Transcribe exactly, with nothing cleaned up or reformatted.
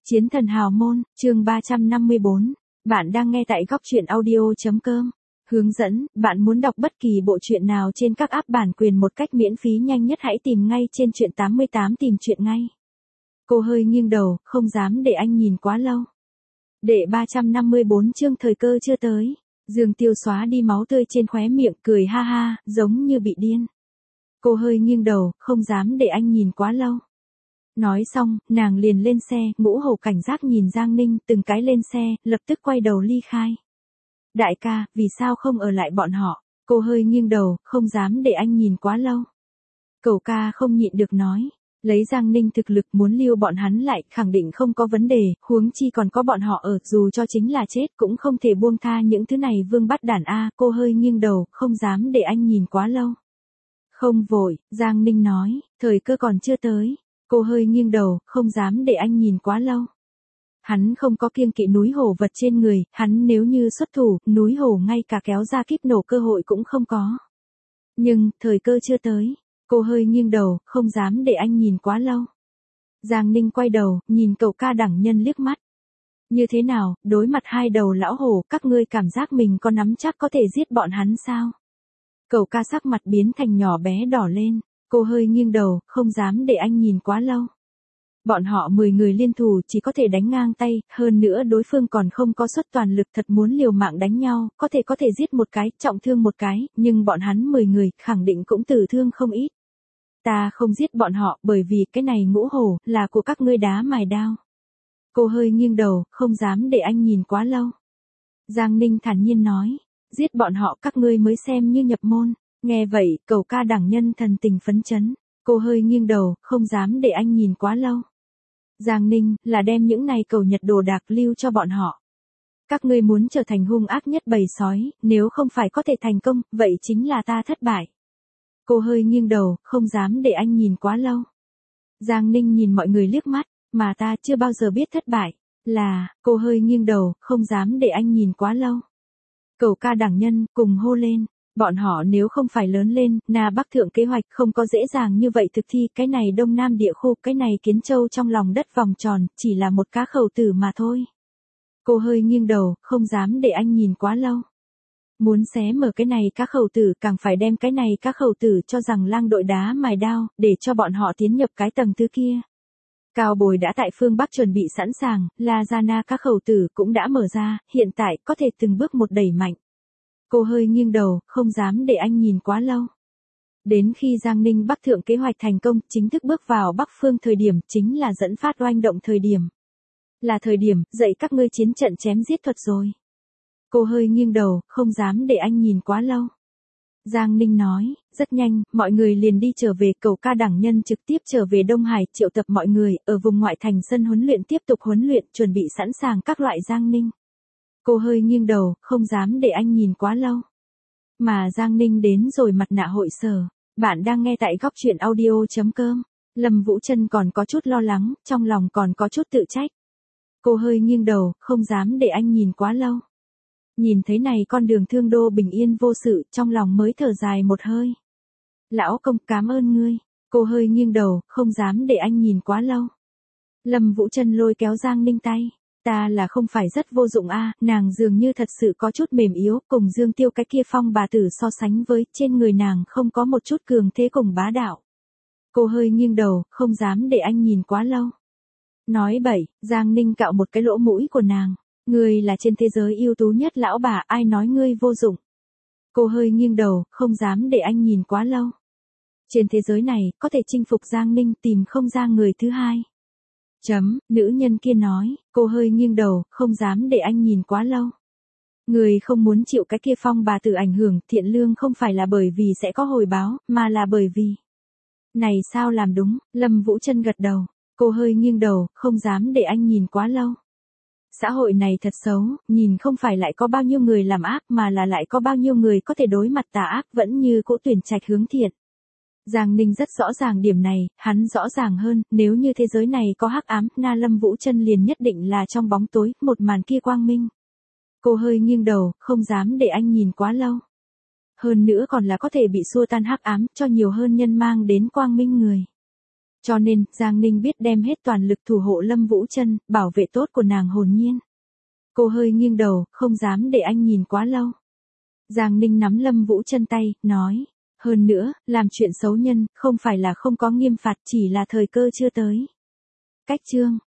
Chiến thần hào môn, chương ba trăm năm mươi bốn. Bạn đang nghe tại góc truyện audio.com. Hướng dẫn, bạn muốn đọc bất kỳ bộ truyện nào trên các app bản quyền một cách miễn phí nhanh nhất hãy tìm ngay trên truyện tám mươi tám tìm truyện ngay. Cô hơi nghiêng đầu, không dám để anh nhìn quá lâu. Đệ ba trăm năm mươi bốn chương thời cơ chưa tới. Dương Tiêu xóa đi máu tươi trên khóe miệng cười ha ha, giống như bị điên. Cô hơi nghiêng đầu, không dám để anh nhìn quá lâu. Nói xong, nàng liền lên xe, Ngũ Hổ cảnh giác nhìn Giang Ninh từng cái lên xe, lập tức quay đầu ly khai. Đại ca, vì sao không ở lại bọn họ? Cô hơi nghiêng đầu, không dám để anh nhìn quá lâu. Cậu ca không nhịn được nói. Lấy Giang Ninh thực lực muốn lưu bọn hắn lại, khẳng định không có vấn đề, huống chi còn có bọn họ ở, dù cho chính là chết cũng không thể buông tha những thứ này vương bắt đản a. Cô hơi nghiêng đầu, không dám để anh nhìn quá lâu. Không vội, Giang Ninh nói, thời cơ còn chưa tới. Cô hơi nghiêng đầu, không dám để anh nhìn quá lâu. Hắn không có kiêng kỵ núi hổ vật trên người, hắn nếu như xuất thủ, núi hổ ngay cả kéo ra kíp nổ cơ hội cũng không có. Nhưng, thời cơ chưa tới. Cô hơi nghiêng đầu, không dám để anh nhìn quá lâu. Giang Ninh quay đầu, nhìn cậu ca đẳng nhân liếc mắt. Như thế nào, đối mặt hai đầu lão hổ, các ngươi cảm giác mình có nắm chắc có thể giết bọn hắn sao? Cậu ca sắc mặt biến thành nhỏ bé đỏ lên. Cô hơi nghiêng đầu, không dám để anh nhìn quá lâu. Bọn họ mười người liên thủ chỉ có thể đánh ngang tay, hơn nữa đối phương còn không có xuất toàn lực thật muốn liều mạng đánh nhau, có thể có thể giết một cái, trọng thương một cái, nhưng bọn hắn mười người, khẳng định cũng tử thương không ít. Ta không giết bọn họ bởi vì cái này Ngũ Hổ, là của các ngươi đá mài đao. Cô hơi nghiêng đầu, không dám để anh nhìn quá lâu. Giang Ninh thản nhiên nói, giết bọn họ các ngươi mới xem như nhập môn. Nghe vậy, cậu ca đẳng nhân thần tình phấn chấn. Cô hơi nghiêng đầu, không dám để anh nhìn quá lâu. Giang Ninh, là đem những này cầu nhật đồ đạc lưu cho bọn họ. Các ngươi muốn trở thành hung ác nhất bầy sói, nếu không phải có thể thành công, vậy chính là ta thất bại. Cô hơi nghiêng đầu, không dám để anh nhìn quá lâu. Giang Ninh nhìn mọi người liếc mắt, mà ta chưa bao giờ biết thất bại. Là, cô hơi nghiêng đầu, không dám để anh nhìn quá lâu. Cậu ca đẳng nhân, cùng hô lên. Bọn họ nếu không phải lớn lên, Na Bắc thượng kế hoạch không có dễ dàng như vậy thực thi, cái này Đông Nam địa khu, cái này Kiến Châu trong lòng đất vòng tròn, chỉ là một cá khẩu tử mà thôi. Cô hơi nghiêng đầu, không dám để anh nhìn quá lâu. Muốn xé mở cái này cá khẩu tử, càng phải đem cái này cá khẩu tử cho rằng lang đội đá mài đao, để cho bọn họ tiến nhập cái tầng thứ kia. Cao Bồi đã tại phương Bắc chuẩn bị sẵn sàng, La Giana cá khẩu tử cũng đã mở ra, hiện tại có thể từng bước một đẩy mạnh. Cô hơi nghiêng đầu, không dám để anh nhìn quá lâu. Đến khi Giang Ninh Bắc thượng kế hoạch thành công, chính thức bước vào Bắc phương thời điểm, chính là dẫn phát oanh động thời điểm. Là thời điểm, dạy các ngươi chiến trận chém giết thuật rồi. Cô hơi nghiêng đầu, không dám để anh nhìn quá lâu. Giang Ninh nói, rất nhanh, mọi người liền đi trở về, cậu ca đẳng nhân trực tiếp trở về Đông Hải, triệu tập mọi người, ở vùng ngoại thành sân huấn luyện tiếp tục huấn luyện, chuẩn bị sẵn sàng các loại Giang Ninh. Cô hơi nghiêng đầu, không dám để anh nhìn quá lâu. Mà Giang Ninh đến rồi mặt nạ hội sở. Bạn đang nghe tại góc truyện audio.com. Lâm Vũ Trân còn có chút lo lắng, trong lòng còn có chút tự trách. Cô hơi nghiêng đầu, không dám để anh nhìn quá lâu. Nhìn thấy này con đường thương đô bình yên vô sự, trong lòng mới thở dài một hơi. Lão công, cảm ơn ngươi. Cô hơi nghiêng đầu, không dám để anh nhìn quá lâu. Lâm Vũ Trân lôi kéo Giang Ninh tay. Ta là không phải rất vô dụng a, nàng dường như thật sự có chút mềm yếu, cùng Dương Tiêu cái kia phong bà tử so sánh với, trên người nàng không có một chút cường thế cùng bá đạo. Cô hơi nghiêng đầu, không dám để anh nhìn quá lâu. Nói bậy, Giang Ninh cạo một cái lỗ mũi của nàng. Ngươi là trên thế giới ưu tú nhất lão bà, ai nói ngươi vô dụng. Cô hơi nghiêng đầu, không dám để anh nhìn quá lâu. Trên thế giới này, có thể chinh phục Giang Ninh tìm không ra người thứ hai. Chấm, nữ nhân kia nói, cô hơi nghiêng đầu, không dám để anh nhìn quá lâu. Người không muốn chịu cái kia phong bà tử ảnh hưởng, thiện lương không phải là bởi vì sẽ có hồi báo, mà là bởi vì. Này sao làm đúng, Lâm Vũ Trân gật đầu, cô hơi nghiêng đầu, không dám để anh nhìn quá lâu. Xã hội này thật xấu, nhìn không phải lại có bao nhiêu người làm ác mà là lại có bao nhiêu người có thể đối mặt tà ác vẫn như cỗ tuyển trạch hướng thiện. Giang Ninh rất rõ ràng điểm này, hắn rõ ràng hơn, nếu như thế giới này có hắc ám, Na Lâm Vũ Trân liền nhất định là trong bóng tối, một màn kia quang minh. Cô hơi nghiêng đầu, không dám để anh nhìn quá lâu. Hơn nữa còn là có thể bị xua tan hắc ám, cho nhiều hơn nhân mang đến quang minh người. Cho nên, Giang Ninh biết đem hết toàn lực thủ hộ Lâm Vũ Trân, bảo vệ tốt của nàng hồn nhiên. Cô hơi nghiêng đầu, không dám để anh nhìn quá lâu. Giang Ninh nắm Lâm Vũ Trân tay, nói. Hơn nữa, làm chuyện xấu nhân, không phải là không có nghiêm phạt, chỉ là thời cơ chưa tới. Cách chương